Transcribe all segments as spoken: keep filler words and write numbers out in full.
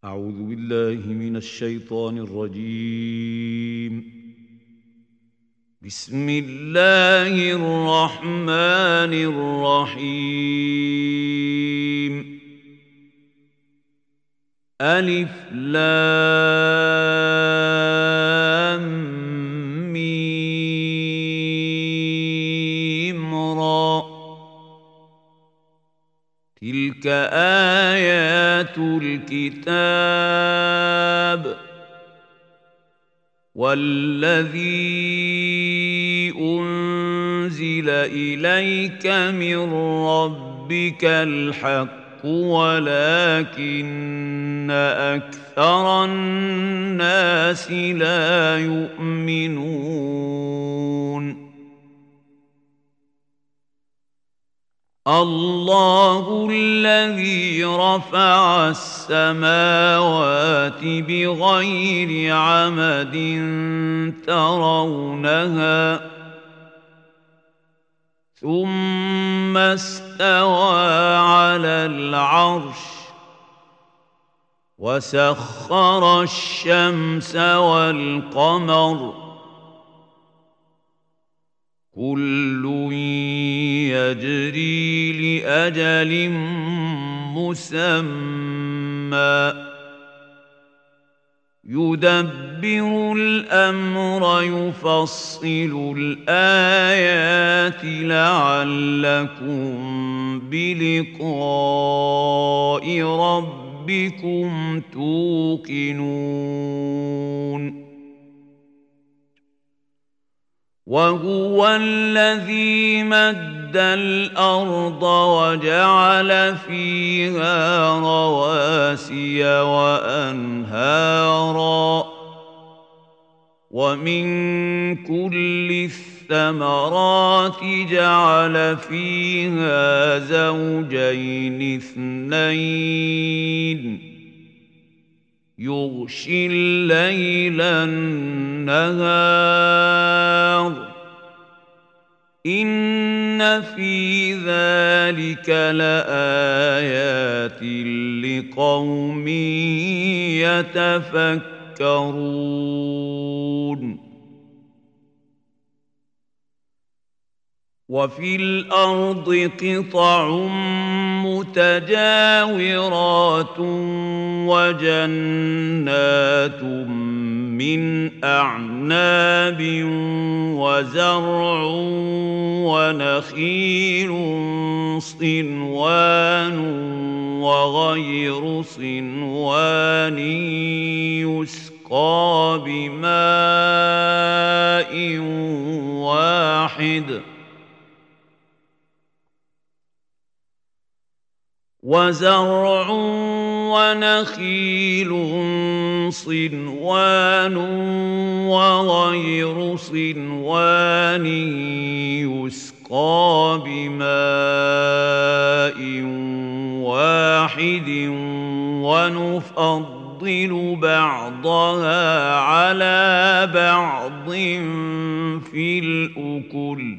أعوذ بالله من الشيطان الرجيم. بسم الله الرحمن الرحيم. ألف لام ميم را. تلك آيات الكتاب والذي أنزل إليك من ربك الحق ولكن أكثر الناس لا يؤمنون. الله الذي رفع السماوات بغير عمد ترونها ثم استوى على العرش وسخر الشمس والقمر كل يجري لأجل مسمى يدبر الأمر يفصل الآيات لعلكم بلقاء ربكم توقنون. وهو الذي مد الأرض وجعل فيها رواسي وأنهارا ومن كل الثمرات جعل فيها زوجين اثنين يغشي الليل النهار إن في ذلك لآيات لقوم يتفكرون. وفي الأرض قطع متجاورات وجنات من أعناب وزرع ونخيل صنوان وغير صنوان يسقى بماء واحد وزرع ونخيل صنوان وغير صنوان يسقى بماء واحد ونفضل بعضها على بعض في الأكل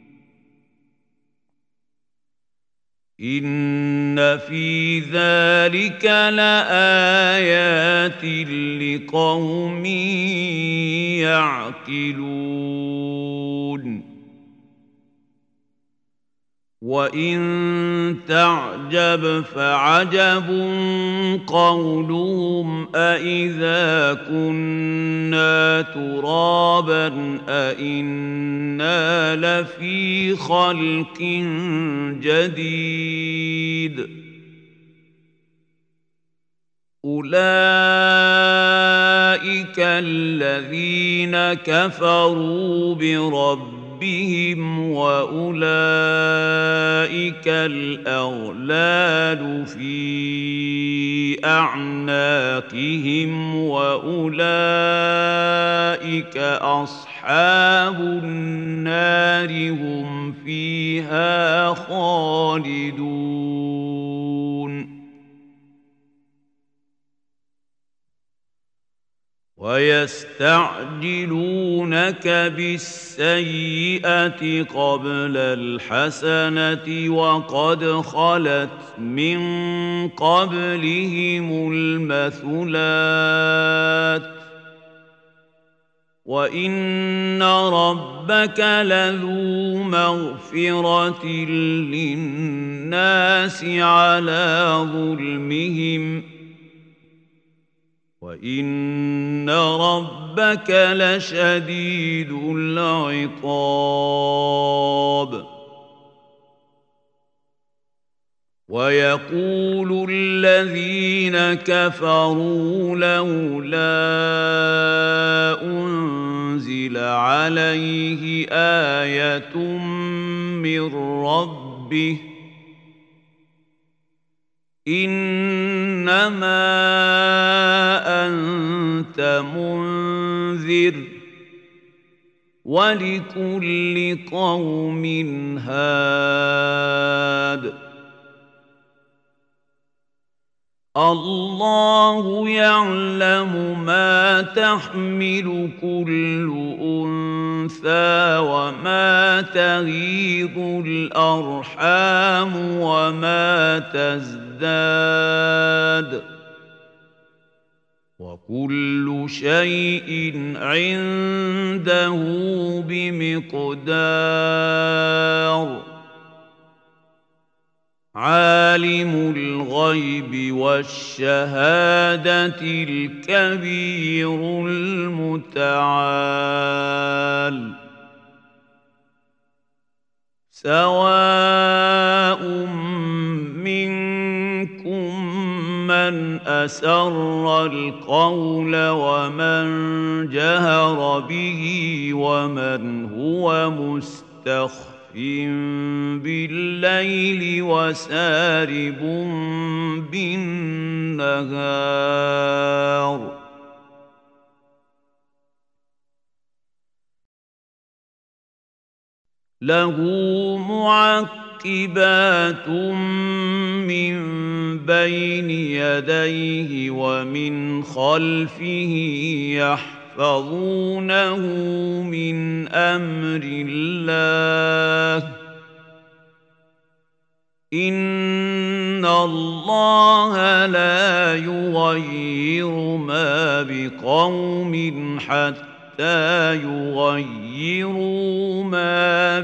إن في ذلك لآيات لقوم يعقلون. وإن تعجب فعجب قولهم أإذا كنا ترابا أإنا لفي خلق جديد أولئك الذين كفروا بربهم بهم وأولئك الأغلال في أعناقهم وأولئك أصحاب النار هم فيها خالدون. ويستعجلونك بالسيئة قبل الحسنة وقد خلت من قبلهم المثلات وإن ربك لذو مغفرة للناس على ظلمهم وإن ربك لشديد العقاب ويقول الذين كفروا لولا أنزل عليه آية من ربه إنما أنت منذر ولكل قوم هاد الله يعلم ما تحمل كل أنثى وما تغيض الأرحام وما تزداد وكل شيء عنده بمقدار عالم الغيب والشهادة الكبير المتعال سواء منكم من أسر القول ومن جهر به ومن هو مستخف بالليل وسارب بالنهار له معقبات من بين يديه ومن خلفه يحفظونه من أمر الله إن الله لا يغير ما بقوم حتى يغيروا ما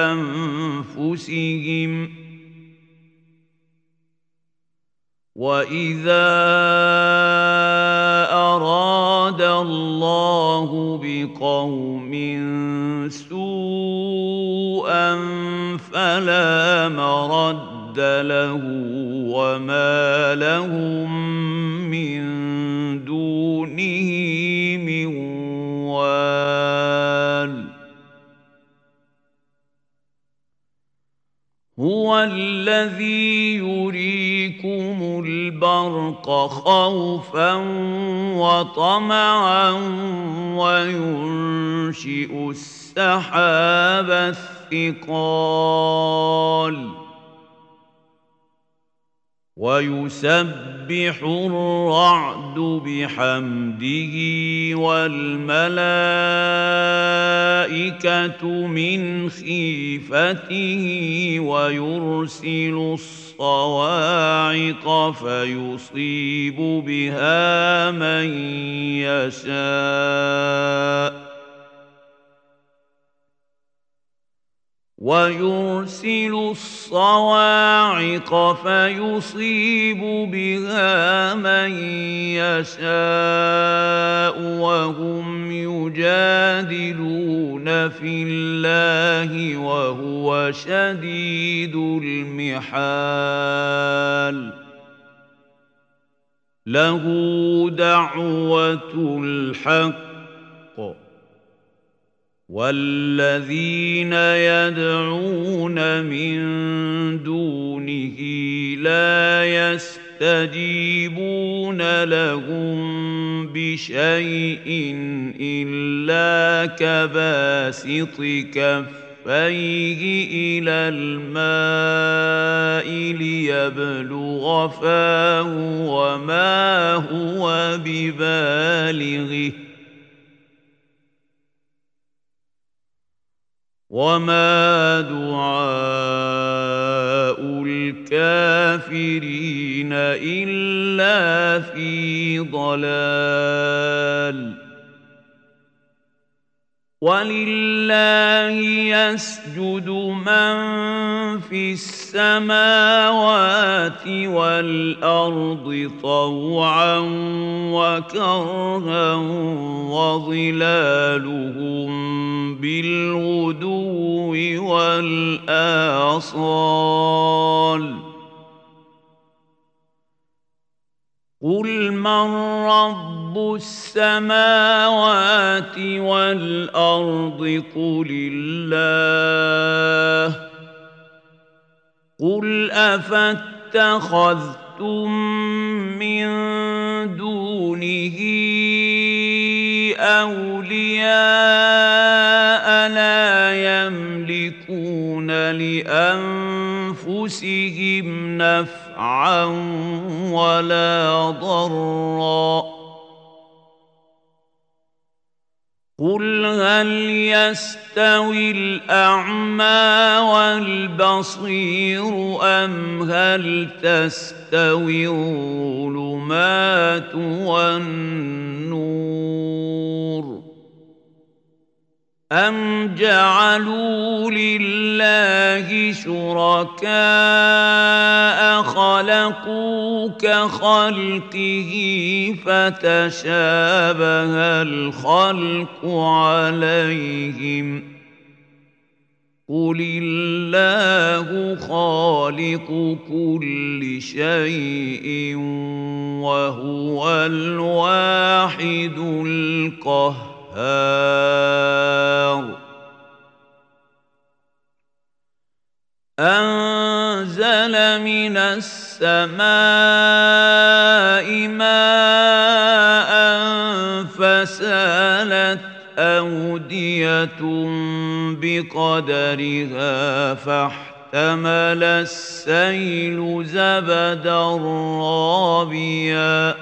بأنفسهم وإذا أراد الله بقوم سوءا فلا مرد له وما لهم من دونه من وال هو الذي يريكم البرق خوفا وطمعا وينشئ السحاب الثقال ويسبح الرعد بحمده والملائكة من خيفته ويرسل الصواعق فيصيب بها من يشاء ويرسل الصواعق فيصيب بها من يشاء وهم يجادلون في الله وهو شديد المحال له دعوة الحق والذين يدعون من دونه لا يستجيبون لهم بشيء إلا كباسط كفيه إلى الماء ليبلغ فاه وما هو ببالغه وما دعاء الكافرين إلا في ضلال ولله يسجد من في السماوات والأرض طوعا وكرها وظلالهم بالغدو والآصال قل من رب السماوات والأرض قل الله قل أفاتخذتم من دونه أولياء لا يملكون لأنفسهم نفعا ولا ضرا قل هل يستوي الأعمى والبصير أم هل تستوي الظلمات والنور أم جعلوا لله شركاء خلقوا كخلقه فتشابه الخلق عليهم قل الله خالق كل شيء وهو الواحد القهار أنزل من السماء ماء فسالت أودية بقدرها فاحتمل السيل زبدا رابيا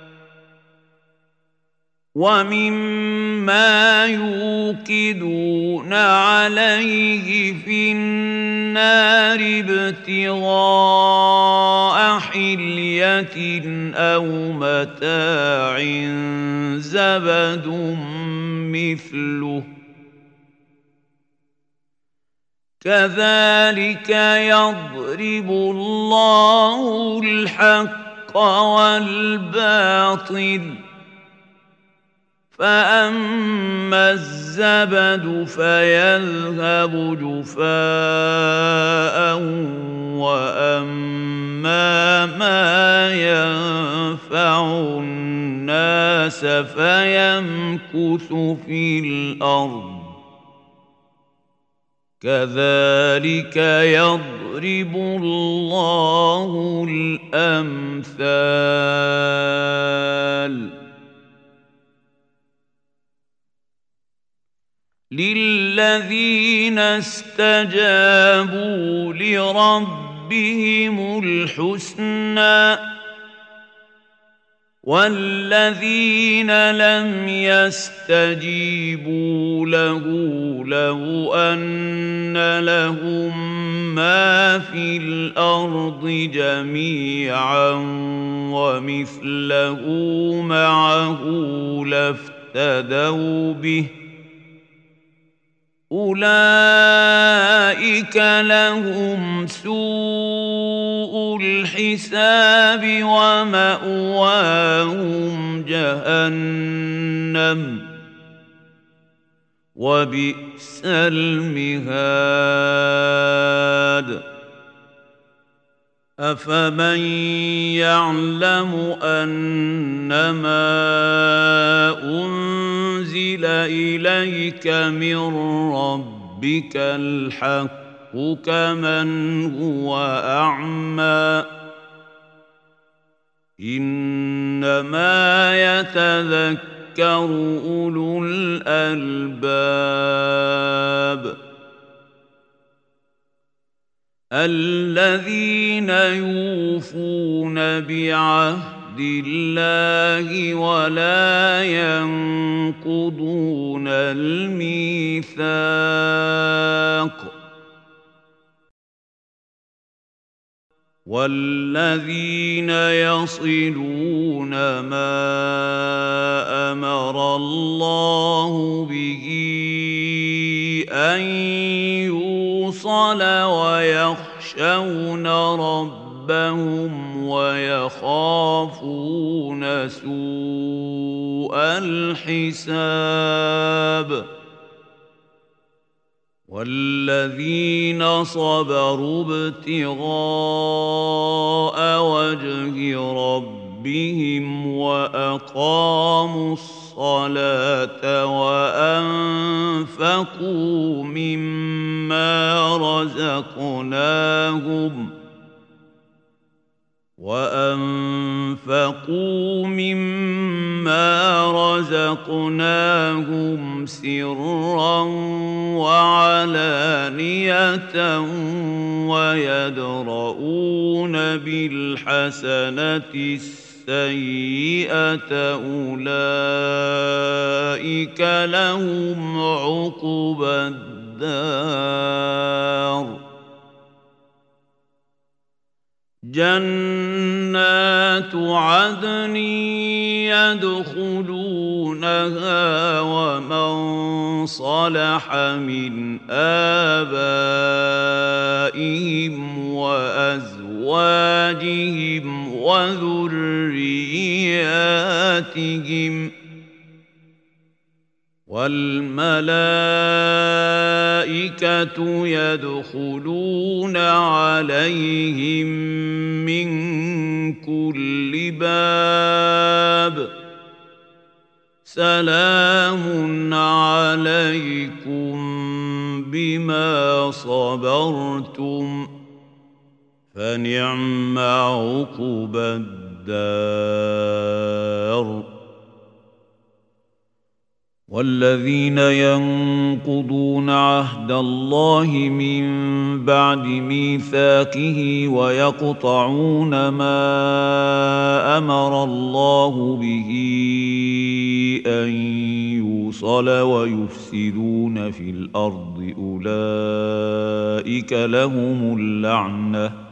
ومما يوقدون عليه في النار ابتغاء حلية أو متاع زبد مثله كذلك يضرب الله الحق والباطل فأما الزبد فيذهب جفاء وأما ما ينفع الناس فيمكث في الأرض كذلك يضرب الله الأمثال للذين استجابوا لربهم الحسنى والذين لم يستجيبوا له لو أن لهم ما في الأرض جميعا ومثله معه لافتدوا به أولئك لهم سوء الحساب ومأواهم جهنم وبئس المهاد أفمن يعلم أنما أنزل إليك من ربك الحق كمن هو أعمى إنما يتذكر أولو الألباب الذين يوفون بعهد الله ولا ينقضون الميثاق والذين يصلون ما أمر الله به أن يوصل ويخشون ربهم ويخافون سوء الحساب والذين صبروا ابتغاء وجه ربهم وأقاموا الصلاة وأنفقوا مما رزقناهم وأنفقوا مما رزقناهم سرا وعلانية ويدرؤون بالحسنة السيئة أولئك لهم عقبى الدار جنات عدن يدخلونها ومن صلح من آبائهم وأزواجهم وذرياتهم والملائكة يدخلون عليهم من كل باب سلام عليكم بما صبرتم فنعم عقبى الدار والذين ينقضون عهد الله من بعد ميثاقه ويقطعون ما أمر الله به أن يوصل ويفسدون في الأرض أولئك لهم اللعنة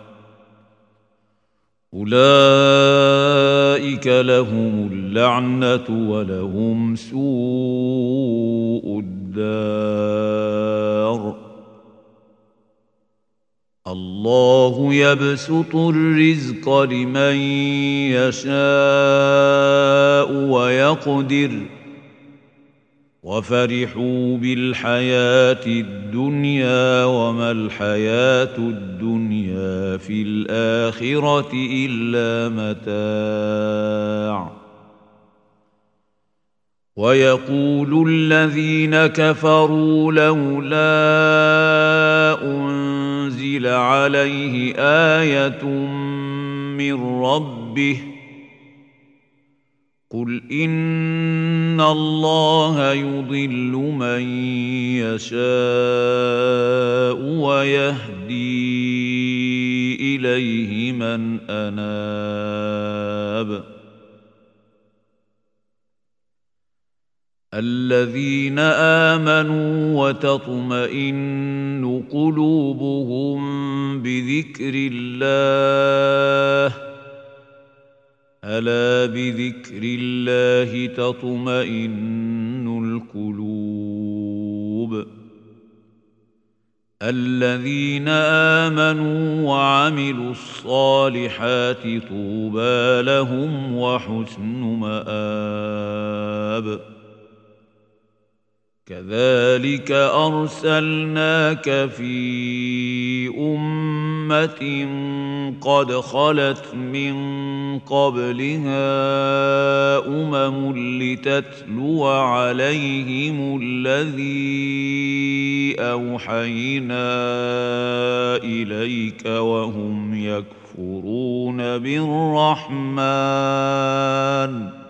أولئك لهم اللعنة ولهم سوء الدار الله يبسط الرزق لمن يشاء ويقدر وفرحوا بالحياة الدنيا وما الحياة الدنيا في الآخرة إلا متاع ويقول الذين كفروا لولا أنزل عليه آية من ربه قل إن الله يضل من يشاء ويهدي إليه من أناب الذين آمنوا وتطمئن قلوبهم بذكر الله ألا بذكر الله تطمئن القلوب الذين آمنوا وعملوا الصالحات طوبى لهم وحسن مآب كذلك أرسلناك في أمة قد خلت من قبلها أمم لتتلو عليهم الذي أوحينا إليك وهم يكفرون بالرحمن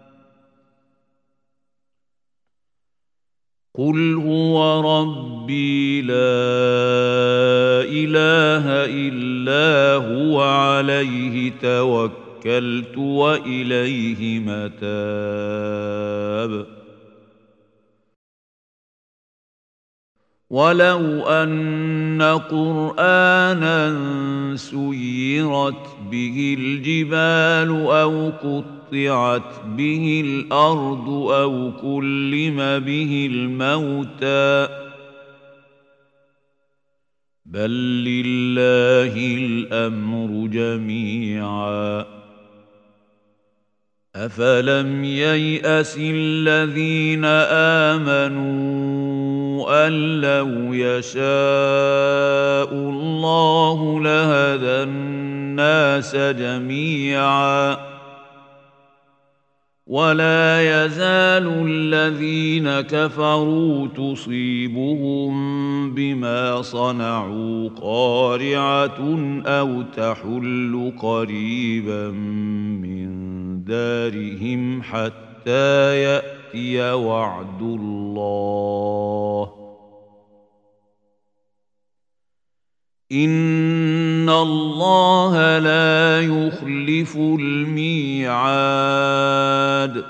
قل هو ربي لا إله إلا هو عليه توكلت توكلت وإليه متاب ولو أن قرآنا سيرت به الجبال أو قطعت به الأرض أو كلم به الموتى بل لله الأمر جميعا أفلم ييأس الذين آمنوا أن لو يشاء الله لهدى الناس جميعا ولا يزال الذين كفروا تصيبهم بما صنعوا قارعة أو تحل قريبا من دارهم حتى يأتي وعد الله إن الله لا يخلف الميعاد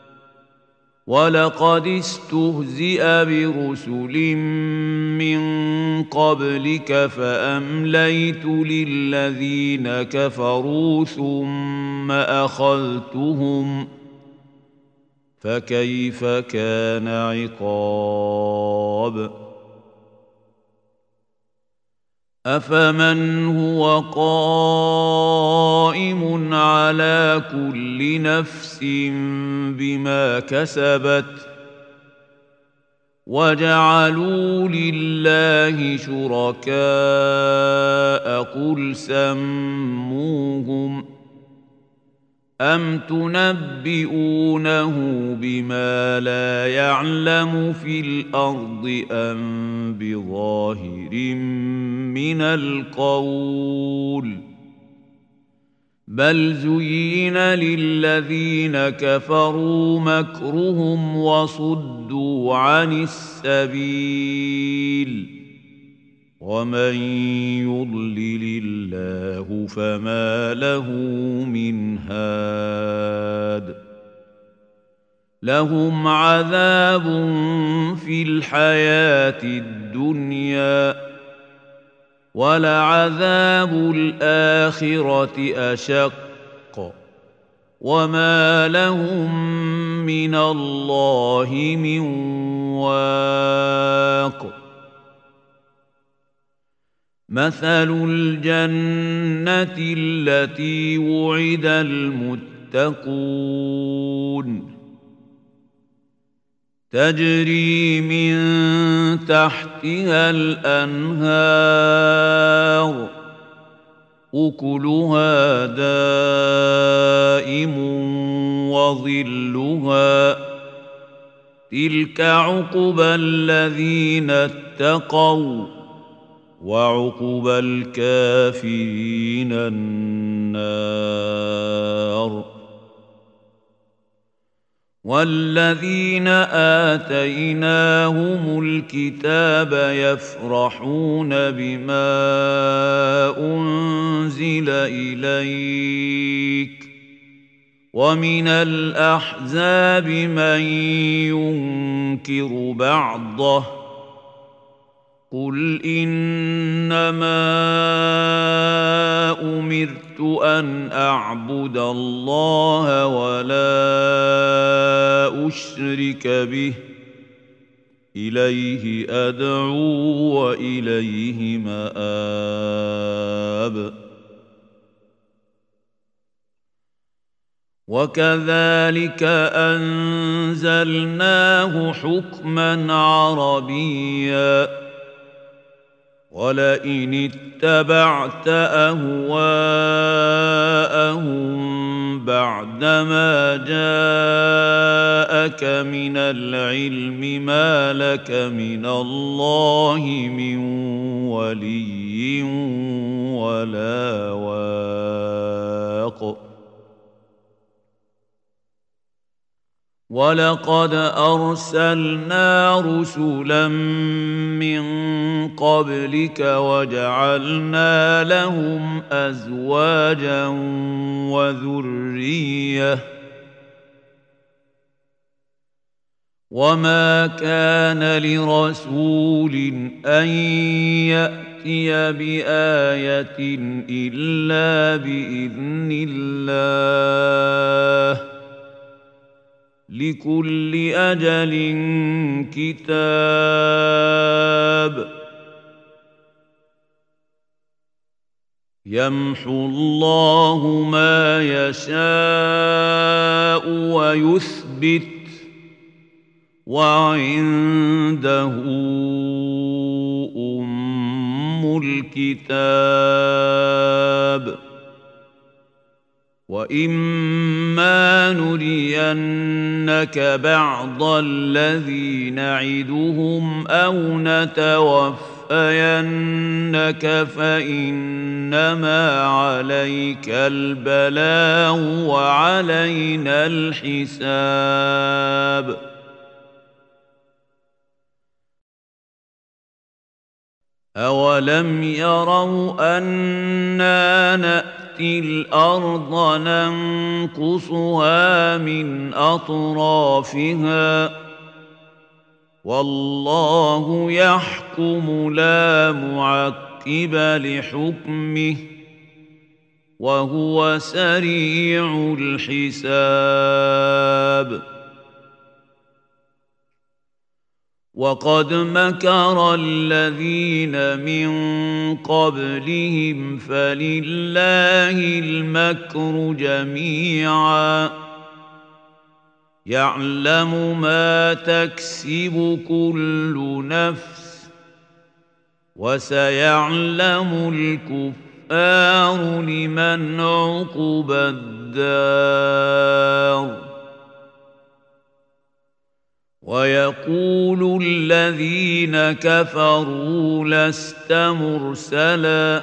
ولقد استهزئ برسل من قبلك فأمليت للذين كفروا ثم أخذتهم فكيف كان عقاب أفمن هو قائم على كل نفس بما كسبت وجعلوا لله شركاء قل سموهم أم تنبئونه بما لا يعلم في الأرض أم بظاهر من القول بل زين للذين كفروا مكرهم وصدوا عن السبيل ومن يضلل الله فما له من هاد لهم عذاب في الحياة الدنيا ولعذاب الآخرة أشق وما لهم من الله من واق مثل الجنة التي وعد المتقون تجري من تحتها الأنهار أكلها دائم وظلها تلك عقبى الذين اتقوا وعقبى الكافرين النار والذين آتيناهم الكتاب يفرحون بما أنزل إليك ومن الأحزاب من ينكر بعضه قل إنما أمرت أن أعبد الله ولا أشرك به إليه أدعو وإليه مآب وكذلك أنزلناه حكما عربيا ولئن اتبعت أهواءهم بعدما جاءك من العلم ما لك من الله من ولي ولا واق ولقد أرسلنا رسلا من قبلك وجعلنا لهم أزواجا وذرية وما كان لرسول أن يأتي بآية إلا بإذن الله لكل أجل كتاب يمحو الله ما يشاء ويثبت وعنده أم الكتاب وإما نرينك بعض الذي نعدهم أو نتوفينك فإنما عليك البلاغ وعلينا الحساب أولم يروا أنا نأتي الأرض ننقصها من أطرافها والله يحكم لا معقب لحكمه وهو سريع الحساب وقد مكر الذين من قبلهم فلله المكر جميعا يعلم ما تكسب كل نفس وسيعلم الكفار لمن عقبى الدار ويقول الذين كفروا لست مرسلا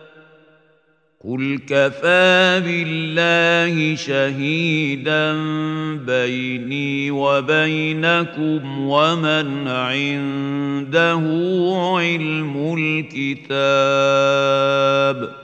قل كفى بالله شهيدا بيني وبينكم ومن عنده علم الكتاب